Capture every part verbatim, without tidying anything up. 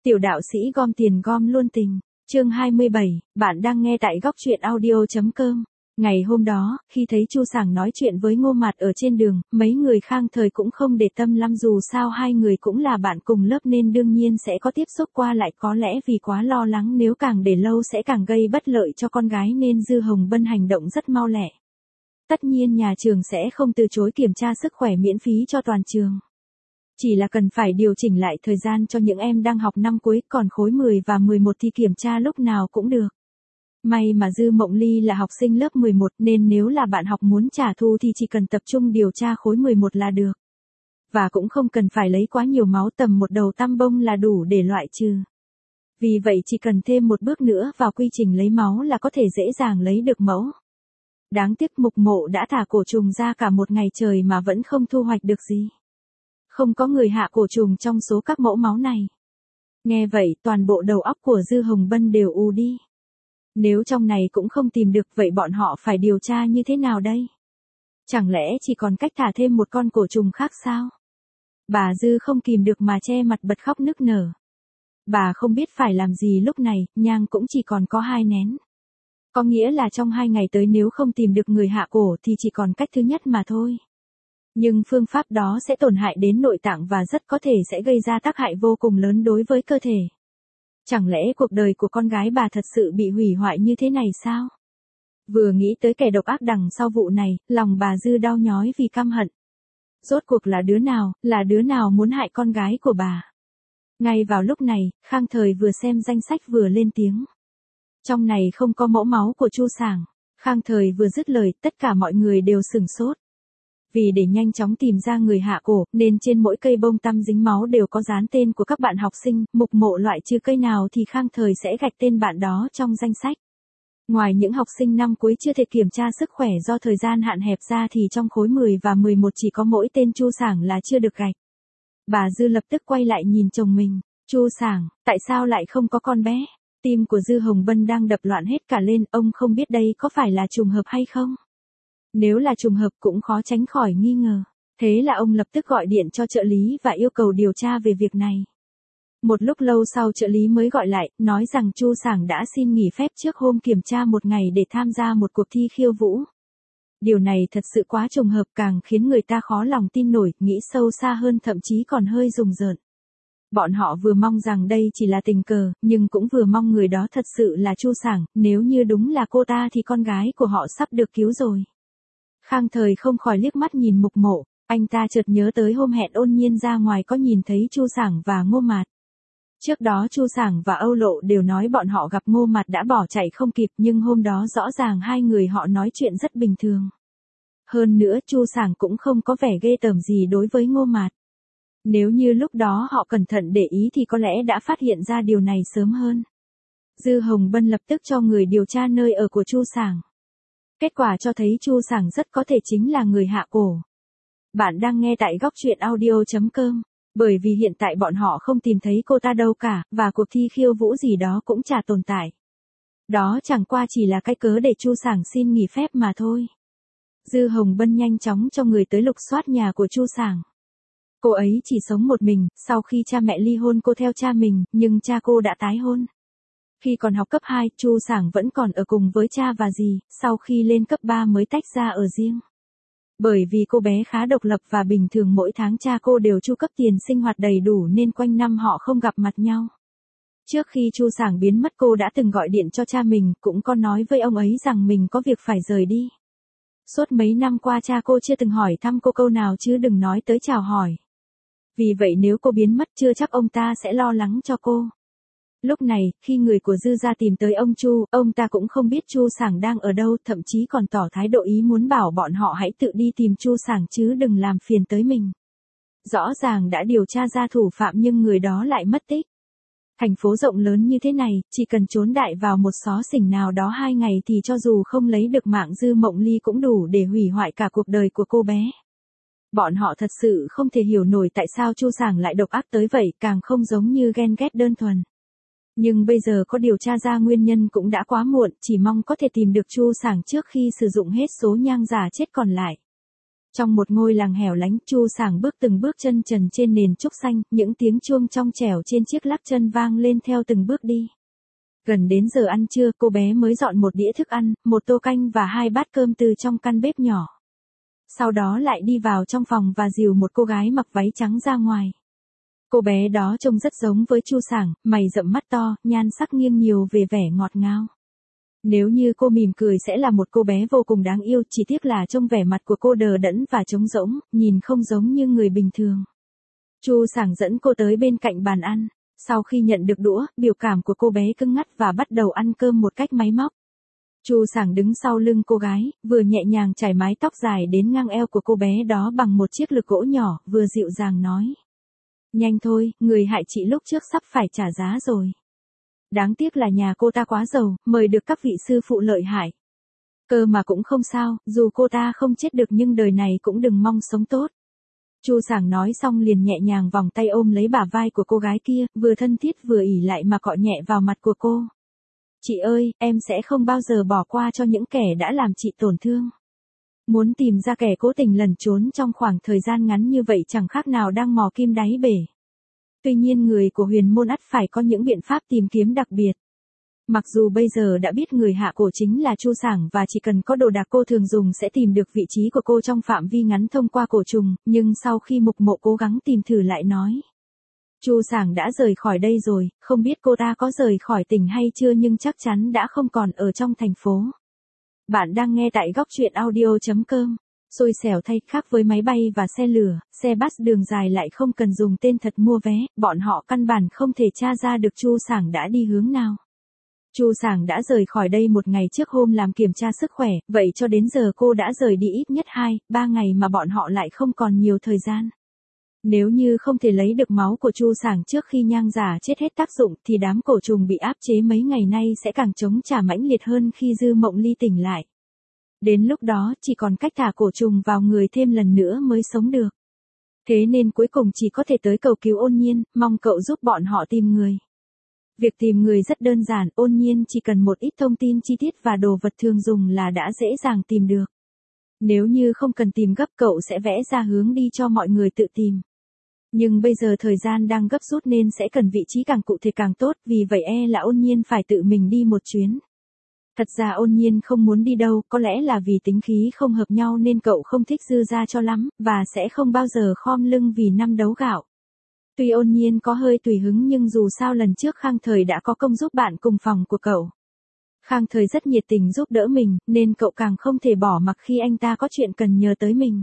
Tiểu đạo sĩ gom tiền gom luôn tình. Chương hai mươi bảy, bạn đang nghe tại góc truyện audio chấm com. Ngày hôm đó, khi thấy Chu Sảng nói chuyện với Ngô Mạt ở trên đường, mấy người Khang Thời cũng không để tâm lắm, dù sao hai người cũng là bạn cùng lớp nên đương nhiên sẽ có tiếp xúc qua lại, có lẽ vì quá lo lắng nếu càng để lâu sẽ càng gây bất lợi cho con gái nên Dư Hồng Bân hành động rất mau lẹ. Tất nhiên nhà trường sẽ không từ chối kiểm tra sức khỏe miễn phí cho toàn trường. Chỉ là cần phải điều chỉnh lại thời gian cho những em đang học năm cuối, còn khối mười và mười một thì kiểm tra lúc nào cũng được. May mà Dư Mộng Ly là học sinh lớp mười một nên nếu là bạn học muốn trả thù thì chỉ cần tập trung điều tra khối mười một là được. Và cũng không cần phải lấy quá nhiều máu, tầm một đầu tăm bông là đủ để loại trừ. Vì vậy chỉ cần thêm một bước nữa vào quy trình lấy máu là có thể dễ dàng lấy được mẫu. Đáng tiếc Mục Mộ đã thả cổ trùng ra cả một ngày trời mà vẫn không thu hoạch được gì. Không có người hạ cổ trùng trong số các mẫu máu này. Nghe vậy toàn bộ đầu óc của Dư Hồng Bân đều ù đi. Nếu trong này cũng không tìm được vậy bọn họ phải điều tra như thế nào đây? Chẳng lẽ chỉ còn cách thả thêm một con cổ trùng khác sao? Bà Dư không kìm được mà che mặt bật khóc nức nở. Bà không biết phải làm gì lúc này, nhang cũng chỉ còn có hai nén. Có nghĩa là trong hai ngày tới nếu không tìm được người hạ cổ thì chỉ còn cách thứ nhất mà thôi. Nhưng phương pháp đó sẽ tổn hại đến nội tạng và rất có thể sẽ gây ra tác hại vô cùng lớn đối với cơ thể. Chẳng lẽ cuộc đời của con gái bà thật sự bị hủy hoại như thế này sao? Vừa nghĩ tới kẻ độc ác đằng sau vụ này, lòng bà Dư đau nhói vì căm hận. Rốt cuộc là đứa nào, là đứa nào muốn hại con gái của bà? Ngay vào lúc này, Khang Thời vừa xem danh sách vừa lên tiếng. Trong này không có mẫu máu của Chu Sảng. Khang Thời vừa dứt lời, tất cả mọi người đều sửng sốt. Vì để nhanh chóng tìm ra người hạ cổ, nên trên mỗi cây bông tăm dính máu đều có dán tên của các bạn học sinh, Mục Mộ loại trừ cây nào thì Khang Thời sẽ gạch tên bạn đó trong danh sách. Ngoài những học sinh năm cuối chưa thể kiểm tra sức khỏe do thời gian hạn hẹp ra thì trong khối mười và mười một chỉ có mỗi tên Chu Sảng là chưa được gạch. Bà Dư lập tức quay lại nhìn chồng mình. Chu Sảng, tại sao lại không có con bé? Tim của Dư Hồng Bân đang đập loạn hết cả lên, ông không biết đây có phải là trùng hợp hay không? Nếu là trùng hợp cũng khó tránh khỏi nghi ngờ. Thế là ông lập tức gọi điện cho trợ lý và yêu cầu điều tra về việc này. Một lúc lâu sau trợ lý mới gọi lại, nói rằng Chu Sảng đã xin nghỉ phép trước hôm kiểm tra một ngày để tham gia một cuộc thi khiêu vũ. Điều này thật sự quá trùng hợp, càng khiến người ta khó lòng tin nổi, nghĩ sâu xa hơn thậm chí còn hơi rùng rợn. Bọn họ vừa mong rằng đây chỉ là tình cờ, nhưng cũng vừa mong người đó thật sự là Chu Sảng, nếu như đúng là cô ta thì con gái của họ sắp được cứu rồi. Khang Thời không khỏi liếc mắt nhìn Mục Mộ, anh ta chợt nhớ tới hôm hẹn Ôn Nhiên ra ngoài có nhìn thấy Chu Sảng và Ngô Mạt. Trước đó Chu Sảng và Âu Lộ đều nói bọn họ gặp Ngô Mạt đã bỏ chạy không kịp, nhưng hôm đó rõ ràng hai người họ nói chuyện rất bình thường. Hơn nữa Chu Sảng cũng không có vẻ ghê tởm gì đối với Ngô Mạt. Nếu như lúc đó họ cẩn thận để ý thì có lẽ đã phát hiện ra điều này sớm hơn. Dư Hồng Bân lập tức cho người điều tra nơi ở của Chu Sảng. Kết quả cho thấy Chu Sảng rất có thể chính là người hạ cổ. Bạn đang nghe tại góc truyện audio chấm com. Bởi vì hiện tại bọn họ không tìm thấy cô ta đâu cả, và cuộc thi khiêu vũ gì đó cũng chả tồn tại. Đó chẳng qua chỉ là cái cớ để Chu Sảng xin nghỉ phép mà thôi. Dư Hồng Bân nhanh chóng cho người tới lục soát nhà của Chu Sảng. Cô ấy chỉ sống một mình, sau khi cha mẹ ly hôn cô theo cha mình, nhưng cha cô đã tái hôn. Khi còn học cấp hai, Chu Sảng vẫn còn ở cùng với cha và dì, sau khi lên cấp ba mới tách ra ở riêng. Bởi vì cô bé khá độc lập và bình thường mỗi tháng cha cô đều chu cấp tiền sinh hoạt đầy đủ nên quanh năm họ không gặp mặt nhau. Trước khi Chu Sảng biến mất cô đã từng gọi điện cho cha mình, cũng có nói với ông ấy rằng mình có việc phải rời đi. Suốt mấy năm qua cha cô chưa từng hỏi thăm cô câu nào chứ đừng nói tới chào hỏi. Vì vậy nếu cô biến mất chưa chắc ông ta sẽ lo lắng cho cô. Lúc này, khi người của Dư gia tìm tới ông Chu, ông ta cũng không biết Chu Sảng đang ở đâu, thậm chí còn tỏ thái độ ý muốn bảo bọn họ hãy tự đi tìm Chu Sảng chứ đừng làm phiền tới mình. Rõ ràng đã điều tra ra thủ phạm nhưng người đó lại mất tích. Thành phố rộng lớn như thế này, chỉ cần trốn đại vào một xó xỉnh nào đó hai ngày thì cho dù không lấy được mạng Dư Mộng Ly cũng đủ để hủy hoại cả cuộc đời của cô bé. Bọn họ thật sự không thể hiểu nổi tại sao Chu Sảng lại độc ác tới vậy, càng không giống như ghen ghét đơn thuần. Nhưng bây giờ có điều tra ra nguyên nhân cũng đã quá muộn, chỉ mong có thể tìm được Chu Sảng trước khi sử dụng hết số nhang giả chết còn lại. Trong một ngôi làng hẻo lánh, Chu Sảng bước từng bước chân trần trên nền trúc xanh, những tiếng chuông trong trẻo trên chiếc lắc chân vang lên theo từng bước đi. Gần đến giờ ăn trưa, cô bé mới dọn một đĩa thức ăn, một tô canh và hai bát cơm từ trong căn bếp nhỏ. Sau đó lại đi vào trong phòng và dìu một cô gái mặc váy trắng ra ngoài. Cô bé đó trông rất giống với Chu Sảng, mày rậm mắt to, nhan sắc nghiêng nhiều về vẻ ngọt ngào. Nếu như cô mỉm cười sẽ là một cô bé vô cùng đáng yêu, chỉ tiếc là trông vẻ mặt của cô đờ đẫn và trống rỗng, nhìn không giống như người bình thường. Chu Sảng dẫn cô tới bên cạnh bàn ăn. Sau khi nhận được đũa, biểu cảm của cô bé cứng ngắt và bắt đầu ăn cơm một cách máy móc. Chu Sảng đứng sau lưng cô gái, vừa nhẹ nhàng chải mái tóc dài đến ngang eo của cô bé đó bằng một chiếc lược gỗ nhỏ, vừa dịu dàng nói. Nhanh thôi, người hại chị lúc trước sắp phải trả giá rồi. Đáng tiếc là nhà cô ta quá giàu, mời được các vị sư phụ lợi hại. Cơ mà cũng không sao, dù cô ta không chết được nhưng đời này cũng đừng mong sống tốt. Chu Sảng nói xong liền nhẹ nhàng vòng tay ôm lấy bả vai của cô gái kia, vừa thân thiết vừa ỉ lại mà cọ nhẹ vào mặt của cô. Chị ơi, em sẽ không bao giờ bỏ qua cho những kẻ đã làm chị tổn thương. Muốn tìm ra kẻ cố tình lẩn trốn trong khoảng thời gian ngắn như vậy chẳng khác nào đang mò kim đáy bể. Tuy nhiên người của Huyền Môn ắt phải có những biện pháp tìm kiếm đặc biệt. Mặc dù bây giờ đã biết người hạ cổ chính là Chu Sảng và chỉ cần có đồ đạc cô thường dùng sẽ tìm được vị trí của cô trong phạm vi ngắn thông qua cổ trùng, nhưng sau khi Mục Mộ cố gắng tìm thử lại nói. Chu Sảng đã rời khỏi đây rồi, không biết cô ta có rời khỏi tỉnh hay chưa nhưng chắc chắn đã không còn ở trong thành phố. Bạn đang nghe tại góc truyện audio chấm com. Xui xẻo thay, khác với máy bay và xe lửa, xe bus đường dài lại không cần dùng tên thật mua vé, bọn họ căn bản không thể tra ra được Chu Sảng đã đi hướng nào. Chu Sảng đã rời khỏi đây một ngày trước hôm làm kiểm tra sức khỏe, vậy cho đến giờ cô đã rời đi ít nhất hai, ba ngày mà bọn họ lại không còn nhiều thời gian. Nếu như không thể lấy được máu của Chu Sảng trước khi nhang giả chết hết tác dụng thì đám cổ trùng bị áp chế mấy ngày nay sẽ càng chống trả mãnh liệt hơn khi Dư Mộng Ly tỉnh lại. Đến lúc đó chỉ còn cách thả cổ trùng vào người thêm lần nữa mới sống được. Thế nên cuối cùng chỉ có thể tới cầu cứu Ôn Nhiên, mong cậu giúp bọn họ tìm người. Việc tìm người rất đơn giản, Ôn Nhiên chỉ cần một ít thông tin chi tiết và đồ vật thường dùng là đã dễ dàng tìm được. Nếu như không cần tìm gấp cậu sẽ vẽ ra hướng đi cho mọi người tự tìm. Nhưng bây giờ thời gian đang gấp rút nên sẽ cần vị trí càng cụ thể càng tốt, vì vậy e là Ôn Nhiên phải tự mình đi một chuyến. Thật ra Ôn Nhiên không muốn đi đâu, có lẽ là vì tính khí không hợp nhau nên cậu không thích Dư gia cho lắm, và sẽ không bao giờ khom lưng vì năm đấu gạo. Tuy Ôn Nhiên có hơi tùy hứng nhưng dù sao lần trước Khang Thời đã có công giúp bạn cùng phòng của cậu. Khang Thời rất nhiệt tình giúp đỡ mình, nên cậu càng không thể bỏ mặc khi anh ta có chuyện cần nhờ tới mình.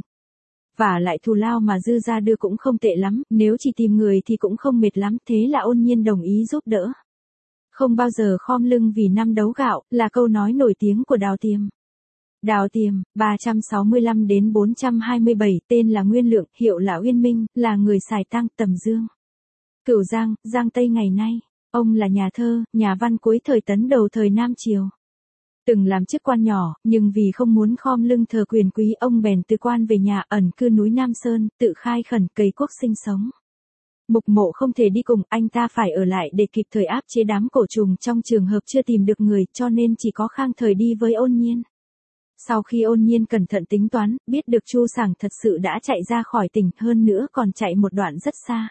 Và lại thù lao mà Dư gia đưa cũng không tệ lắm, nếu chỉ tìm người thì cũng không mệt lắm, thế là Ôn Nhiên đồng ý giúp đỡ. Không bao giờ khom lưng vì năm đấu gạo, là câu nói nổi tiếng của Đào Tiềm. Đào Tiềm, ba trăm sáu mươi lăm đến bốn trăm hai mươi bảy, tên là Nguyên Lượng, hiệu là Uyên Minh, là người Sài Tăng, Tầm Dương, Cửu Giang, Giang Tây ngày nay. Ông là nhà thơ, nhà văn cuối thời Tấn đầu thời Nam Triều. Từng làm chức quan nhỏ, nhưng vì không muốn khom lưng thờ quyền quý ông bèn từ quan về nhà ẩn cư núi Nam Sơn, tự khai khẩn cày cuốc sinh sống. Mục Mộ không thể đi cùng, anh ta phải ở lại để kịp thời áp chế đám cổ trùng trong trường hợp chưa tìm được người, cho nên chỉ có Khang Thời đi với Ôn Nhiên. Sau khi Ôn Nhiên cẩn thận tính toán, biết được Chu Sảng thật sự đã chạy ra khỏi tỉnh, hơn nữa còn chạy một đoạn rất xa.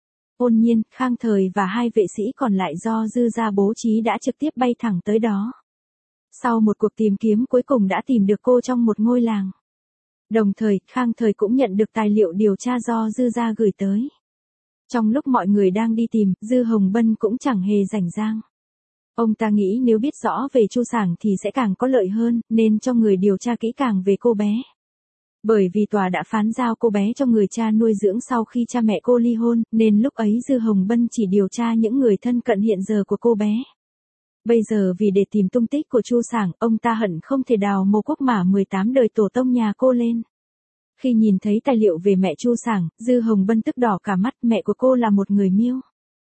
Ôn Nhiên, Khang Thời và hai vệ sĩ còn lại do Dư gia bố trí đã trực tiếp bay thẳng tới đó. Sau một cuộc tìm kiếm cuối cùng đã tìm được cô trong một ngôi làng. Đồng thời, Khang Thời cũng nhận được tài liệu điều tra do Dư gia gửi tới. Trong lúc mọi người đang đi tìm, Dư Hồng Bân cũng chẳng hề rảnh rang. Ông ta nghĩ nếu biết rõ về Chu Sảng thì sẽ càng có lợi hơn, nên cho người điều tra kỹ càng về cô bé. Bởi vì tòa đã phán giao cô bé cho người cha nuôi dưỡng sau khi cha mẹ cô ly hôn, nên lúc ấy Dư Hồng Bân chỉ điều tra những người thân cận hiện giờ của cô bé. Bây giờ vì để tìm tung tích của Chu Sảng, ông ta hận không thể đào mồ quốc mả mười tám đời tổ tông nhà cô lên. Khi nhìn thấy tài liệu về mẹ Chu Sảng, Dư Hồng Bân tức đỏ cả mắt, mẹ của cô là một người Miêu.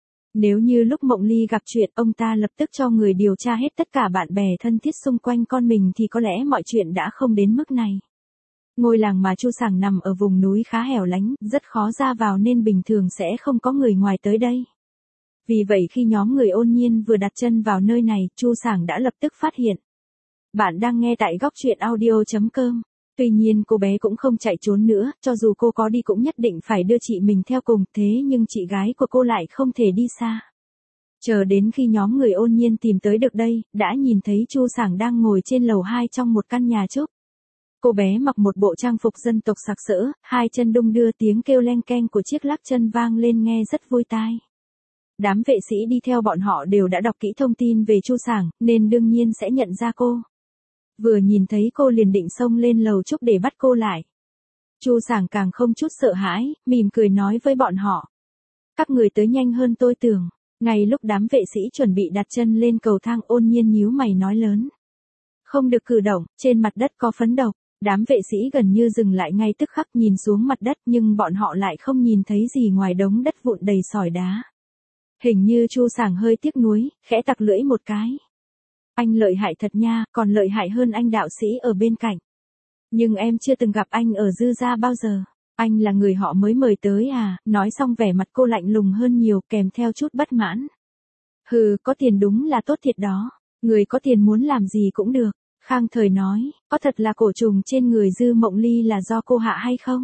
Nếu như lúc Mộng Ly gặp chuyện, ông ta lập tức cho người điều tra hết tất cả bạn bè thân thiết xung quanh con mình thì có lẽ mọi chuyện đã không đến mức này. Ngôi làng mà Chu Sảng nằm ở vùng núi khá hẻo lánh, rất khó ra vào nên bình thường sẽ không có người ngoài tới đây. Vì vậy khi nhóm người Ôn Nhiên vừa đặt chân vào nơi này, Chu Sảng đã lập tức phát hiện. Bạn đang nghe tại góc truyện audio chấm com. Tuy nhiên cô bé cũng không chạy trốn nữa, cho dù cô có đi cũng nhất định phải đưa chị mình theo cùng, thế nhưng chị gái của cô lại không thể đi xa. Chờ đến khi nhóm người Ôn Nhiên tìm tới được đây, đã nhìn thấy Chu Sảng đang ngồi trên lầu hai trong một căn nhà trúc. Cô bé mặc một bộ trang phục dân tộc sặc sỡ, hai chân đung đưa, tiếng kêu leng keng của chiếc lắc chân vang lên nghe rất vui tai. Đám vệ sĩ đi theo bọn họ đều đã đọc kỹ thông tin về Chu Sảng, nên đương nhiên sẽ nhận ra cô. Vừa nhìn thấy cô liền định xông lên lầu trúc để bắt cô lại. Chu Sảng càng không chút sợ hãi, mỉm cười nói với bọn họ. Các người tới nhanh hơn tôi tưởng. Ngay lúc đám vệ sĩ chuẩn bị đặt chân lên cầu thang, Ôn Nhiên nhíu mày nói lớn. Không được cử động, trên mặt đất có phấn độc. Đám vệ sĩ gần như dừng lại ngay tức khắc nhìn xuống mặt đất, nhưng bọn họ lại không nhìn thấy gì ngoài đống đất vụn đầy sỏi đá. Hình như Chu Sảng hơi tiếc nuối, khẽ tặc lưỡi một cái. Anh lợi hại thật nha, còn lợi hại hơn anh đạo sĩ ở bên cạnh. Nhưng em chưa từng gặp anh ở Dư Gia bao giờ. Anh là người họ mới mời tới à, nói xong vẻ mặt cô lạnh lùng hơn nhiều, kèm theo chút bất mãn. Hừ, có tiền đúng là tốt thiệt đó. Người có tiền muốn làm gì cũng được. Khang Thời nói, có thật là cổ trùng trên người Dư Mộng Ly là do cô hạ hay không?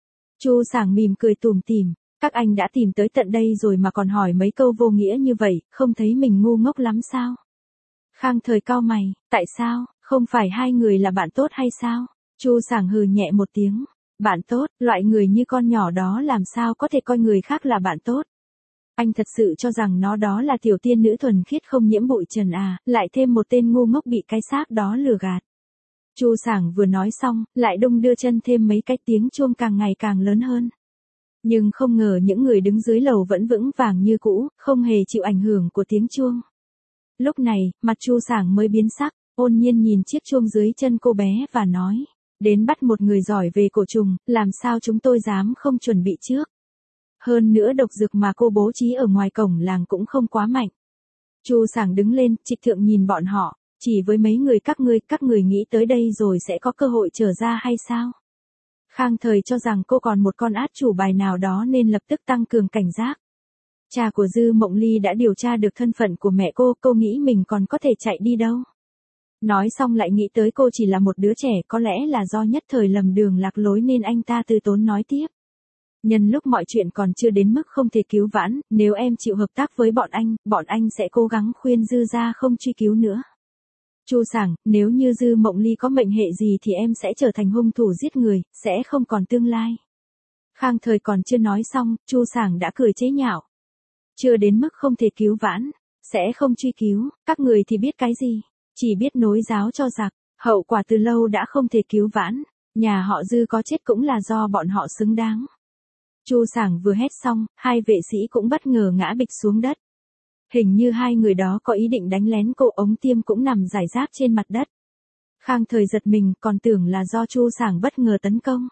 Chu Sảng mỉm cười tủm tỉm, các anh đã tìm tới tận đây rồi mà còn hỏi mấy câu vô nghĩa như vậy, không thấy mình ngu ngốc lắm sao? Khang Thời cau mày, tại sao, không phải hai người là bạn tốt hay sao? Chu Sảng hừ nhẹ một tiếng, bạn tốt, loại người như con nhỏ đó làm sao có thể coi người khác là bạn tốt? Anh thật sự cho rằng nó đó là tiểu tiên nữ thuần khiết không nhiễm bụi trần à, lại thêm một tên ngu ngốc bị cái xác đó lừa gạt. Chu Sảng vừa nói xong, lại đung đưa chân thêm mấy cái, tiếng chuông càng ngày càng lớn hơn. Nhưng không ngờ những người đứng dưới lầu vẫn vững vàng như cũ, không hề chịu ảnh hưởng của tiếng chuông. Lúc này, mặt Chu Sảng mới biến sắc, Ôn Nhiên nhìn chiếc chuông dưới chân cô bé và nói, đến bắt một người giỏi về cổ trùng, làm sao chúng tôi dám không chuẩn bị trước. Hơn nữa độc dược mà cô bố trí ở ngoài cổng làng cũng không quá mạnh. Chu Sảng đứng lên, trịch thượng nhìn bọn họ, chỉ với mấy người các ngươi, các người nghĩ tới đây rồi sẽ có cơ hội trở ra hay sao? Khang Thời cho rằng cô còn một con át chủ bài nào đó nên lập tức tăng cường cảnh giác. Cha của Dư Mộng Ly đã điều tra được thân phận của mẹ cô, cô nghĩ mình còn có thể chạy đi đâu. Nói xong lại nghĩ tới cô chỉ là một đứa trẻ, có lẽ là do nhất thời lầm đường lạc lối nên anh ta từ tốn nói tiếp. Nhân lúc mọi chuyện còn chưa đến mức không thể cứu vãn, nếu em chịu hợp tác với bọn anh, bọn anh sẽ cố gắng khuyên Dư gia không truy cứu nữa. Chu Sảng, nếu như Dư Mộng Ly có mệnh hệ gì thì em sẽ trở thành hung thủ giết người, sẽ không còn tương lai. Khang Thời còn chưa nói xong, Chu Sảng đã cười chế nhạo. Chưa đến mức không thể cứu vãn, sẽ không truy cứu, các người thì biết cái gì, chỉ biết nối giáo cho giặc, hậu quả từ lâu đã không thể cứu vãn, nhà họ Dư có chết cũng là do bọn họ xứng đáng. Chu Sảng vừa hét xong, hai vệ sĩ cũng bất ngờ ngã bịch xuống đất. Hình như hai người đó có ý định đánh lén cô, ống tiêm cũng nằm rải rác trên mặt đất. Khang Thời giật mình, còn tưởng là do Chu Sảng bất ngờ tấn công.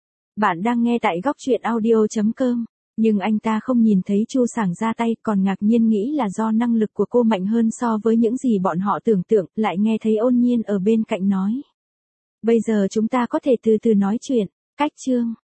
Bạn đang nghe tại góc truyện audio chấm com, nhưng anh ta không nhìn thấy Chu Sảng ra tay, còn ngạc nhiên nghĩ là do năng lực của cô mạnh hơn so với những gì bọn họ tưởng tượng, lại nghe thấy Ôn Nhiên ở bên cạnh nói. Bây giờ chúng ta có thể từ từ nói chuyện, cách chương.